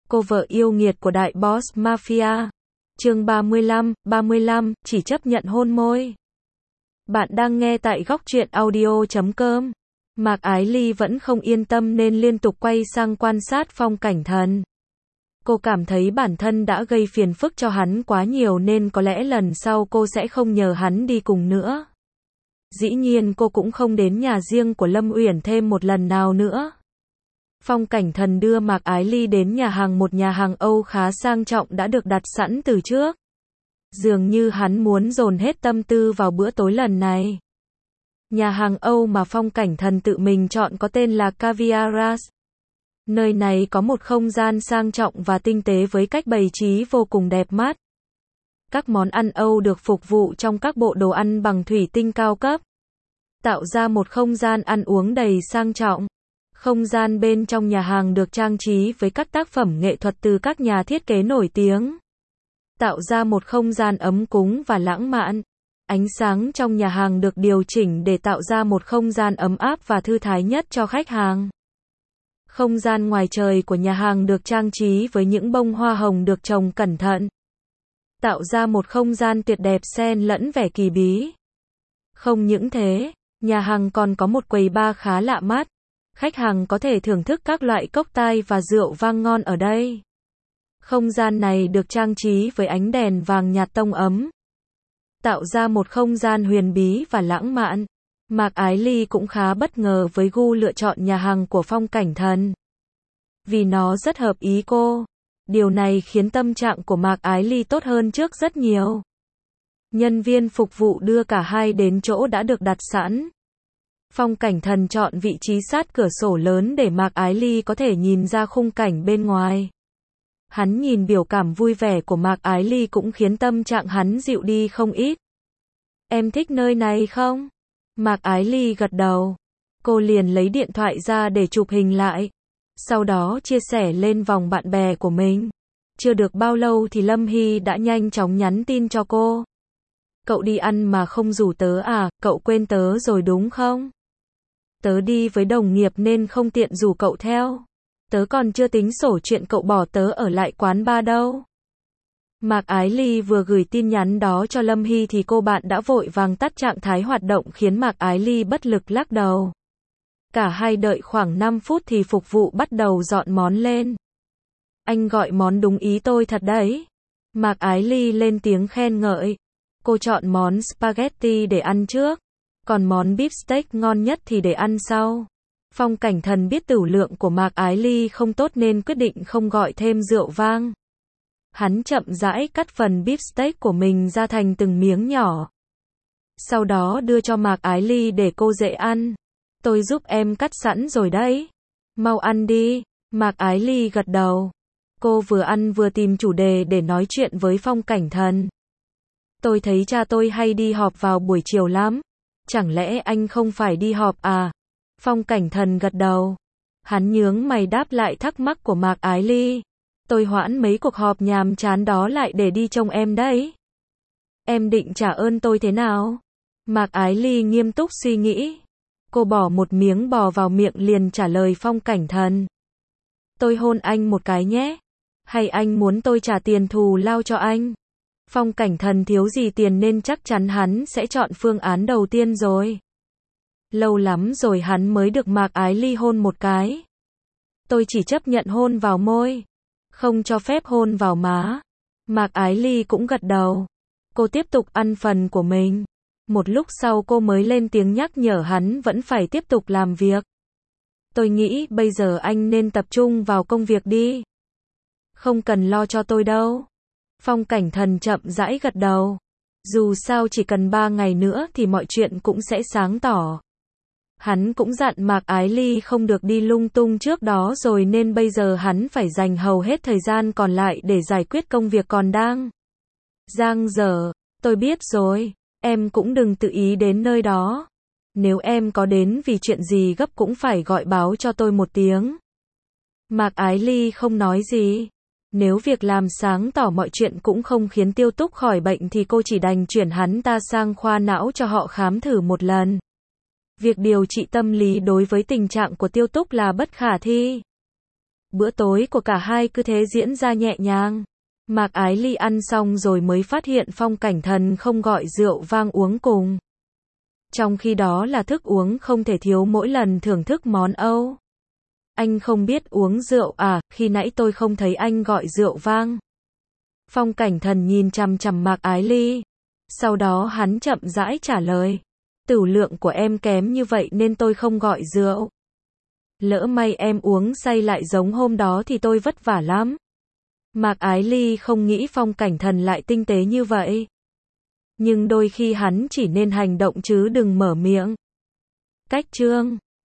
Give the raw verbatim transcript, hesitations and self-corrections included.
Cô vợ yêu nghiệt của đại boss mafia. Chương ba mươi lăm, ba mươi lăm, chỉ chấp nhận hôn môi. Bạn đang nghe tại góc truyện audio chấm com. Mạc Ái Ly vẫn không yên tâm nên liên tục quay sang quan sát Phong Cảnh Thần. Cô cảm thấy bản thân đã gây phiền phức cho hắn quá nhiều nên có lẽ lần sau cô sẽ không nhờ hắn đi cùng nữa. Dĩ nhiên cô cũng không đến nhà riêng của Lâm Uyển thêm một lần nào nữa. Phong Cảnh Thần đưa Mạc Ái Ly đến nhà hàng, một nhà hàng Âu khá sang trọng đã được đặt sẵn từ trước. Dường như hắn muốn dồn hết tâm tư vào bữa tối lần này. Nhà hàng Âu mà Phong Cảnh Thần tự mình chọn có tên là Caviaras. Nơi này có một không gian sang trọng và tinh tế với cách bày trí vô cùng đẹp mắt. Các món ăn Âu được phục vụ trong các bộ đồ ăn bằng thủy tinh cao cấp, tạo ra một không gian ăn uống đầy sang trọng. Không gian bên trong nhà hàng được trang trí với các tác phẩm nghệ thuật từ các nhà thiết kế nổi tiếng, tạo ra một không gian ấm cúng và lãng mạn. Ánh sáng trong nhà hàng được điều chỉnh để tạo ra một không gian ấm áp và thư thái nhất cho khách hàng. Không gian ngoài trời của nhà hàng được trang trí với những bông hoa hồng được trồng cẩn thận, tạo ra một không gian tuyệt đẹp xen lẫn vẻ kỳ bí. Không những thế, nhà hàng còn có một quầy bar khá lạ mắt. Khách hàng có thể thưởng thức các loại cocktail và rượu vang ngon ở đây. Không gian này được trang trí với ánh đèn vàng nhạt tông ấm, tạo ra một không gian huyền bí và lãng mạn. Mạc Ái Ly cũng khá bất ngờ với gu lựa chọn nhà hàng của Phong Cảnh Thần, vì nó rất hợp ý cô. Điều này khiến tâm trạng của Mạc Ái Ly tốt hơn trước rất nhiều. Nhân viên phục vụ đưa cả hai đến chỗ đã được đặt sẵn. Phong Cảnh Thần chọn vị trí sát cửa sổ lớn để Mạc Ái Ly có thể nhìn ra khung cảnh bên ngoài. Hắn nhìn biểu cảm vui vẻ của Mạc Ái Ly cũng khiến tâm trạng hắn dịu đi không ít. Em thích nơi này không? Mạc Ái Ly gật đầu. Cô liền lấy điện thoại ra để chụp hình lại. Sau đó chia sẻ lên vòng bạn bè của mình. Chưa được bao lâu thì Lâm Hy đã nhanh chóng nhắn tin cho cô. Cậu đi ăn mà không rủ tớ à, cậu quên tớ rồi đúng không? Tớ đi với đồng nghiệp nên không tiện rủ cậu theo. Tớ còn chưa tính sổ chuyện cậu bỏ tớ ở lại quán bar đâu. Mạc Ái Ly vừa gửi tin nhắn đó cho Lâm Hy thì cô bạn đã vội vàng tắt trạng thái hoạt động khiến Mạc Ái Ly bất lực lắc đầu. Cả hai đợi khoảng năm phút thì phục vụ bắt đầu dọn món lên. Anh gọi món đúng ý tôi thật đấy. Mạc Ái Ly lên tiếng khen ngợi. Cô chọn món spaghetti để ăn trước, còn món beef steak ngon nhất thì để ăn sau. Phong Cảnh Thần biết tửu lượng của Mạc Ái Ly không tốt nên quyết định không gọi thêm rượu vang. Hắn chậm rãi cắt phần beef steak của mình ra thành từng miếng nhỏ. Sau đó đưa cho Mạc Ái Ly để cô dễ ăn. Tôi giúp em cắt sẵn rồi đấy. Mau ăn đi. Mạc Ái Ly gật đầu. Cô vừa ăn vừa tìm chủ đề để nói chuyện với Phong Cảnh Thần. Tôi thấy cha tôi hay đi họp vào buổi chiều lắm. Chẳng lẽ anh không phải đi họp à? Phong Cảnh Thần gật đầu. Hắn nhướng mày đáp lại thắc mắc của Mạc Ái Ly. Tôi hoãn mấy cuộc họp nhàm chán đó lại để đi trông em đấy. Em định trả ơn tôi thế nào? Mạc Ái Ly nghiêm túc suy nghĩ. Cô bỏ một miếng bò vào miệng liền trả lời Phong Cảnh Thần. Tôi hôn anh một cái nhé. Hay anh muốn tôi trả tiền thù lao cho anh? Phong Cảnh Thần thiếu gì tiền nên chắc chắn hắn sẽ chọn phương án đầu tiên rồi. Lâu lắm rồi hắn mới được Mạc Ái Ly hôn một cái. Tôi chỉ chấp nhận hôn vào môi, không cho phép hôn vào má. Mạc Ái Ly cũng gật đầu. Cô tiếp tục ăn phần của mình. Một lúc sau cô mới lên tiếng nhắc nhở hắn vẫn phải tiếp tục làm việc. Tôi nghĩ bây giờ anh nên tập trung vào công việc đi. Không cần lo cho tôi đâu. Phong Cảnh Thần chậm rãi gật đầu. Dù sao chỉ cần ba ngày nữa thì mọi chuyện cũng sẽ sáng tỏ. Hắn cũng dặn Mạc Ái Ly không được đi lung tung trước đó rồi nên bây giờ hắn phải dành hầu hết thời gian còn lại để giải quyết công việc còn đang dang dở. Tôi biết rồi, em cũng đừng tự ý đến nơi đó. Nếu em có đến vì chuyện gì gấp cũng phải gọi báo cho tôi một tiếng. Mạc Ái Ly không nói gì. Nếu việc làm sáng tỏ mọi chuyện cũng không khiến Tiêu Túc khỏi bệnh thì cô chỉ đành chuyển hắn ta sang khoa não cho họ khám thử một lần. Việc điều trị tâm lý đối với tình trạng của Tiêu Túc là bất khả thi. Bữa tối của cả hai cứ thế diễn ra nhẹ nhàng. Mạc Ái Ly ăn xong rồi mới phát hiện Phong Cảnh Thần không gọi rượu vang uống cùng. Trong khi đó là thức uống không thể thiếu mỗi lần thưởng thức món Âu. Anh không biết uống rượu à, khi nãy tôi không thấy anh gọi rượu vang. Phong Cảnh Thần nhìn chằm chằm Mạc Ái Ly. Sau đó hắn chậm rãi trả lời. Tửu lượng của em kém như vậy nên tôi không gọi rượu. Lỡ may em uống say lại giống hôm đó thì tôi vất vả lắm. Mạc Ái Ly không nghĩ Phong Cảnh Thần lại tinh tế như vậy. Nhưng đôi khi hắn chỉ nên hành động chứ đừng mở miệng. Cách chương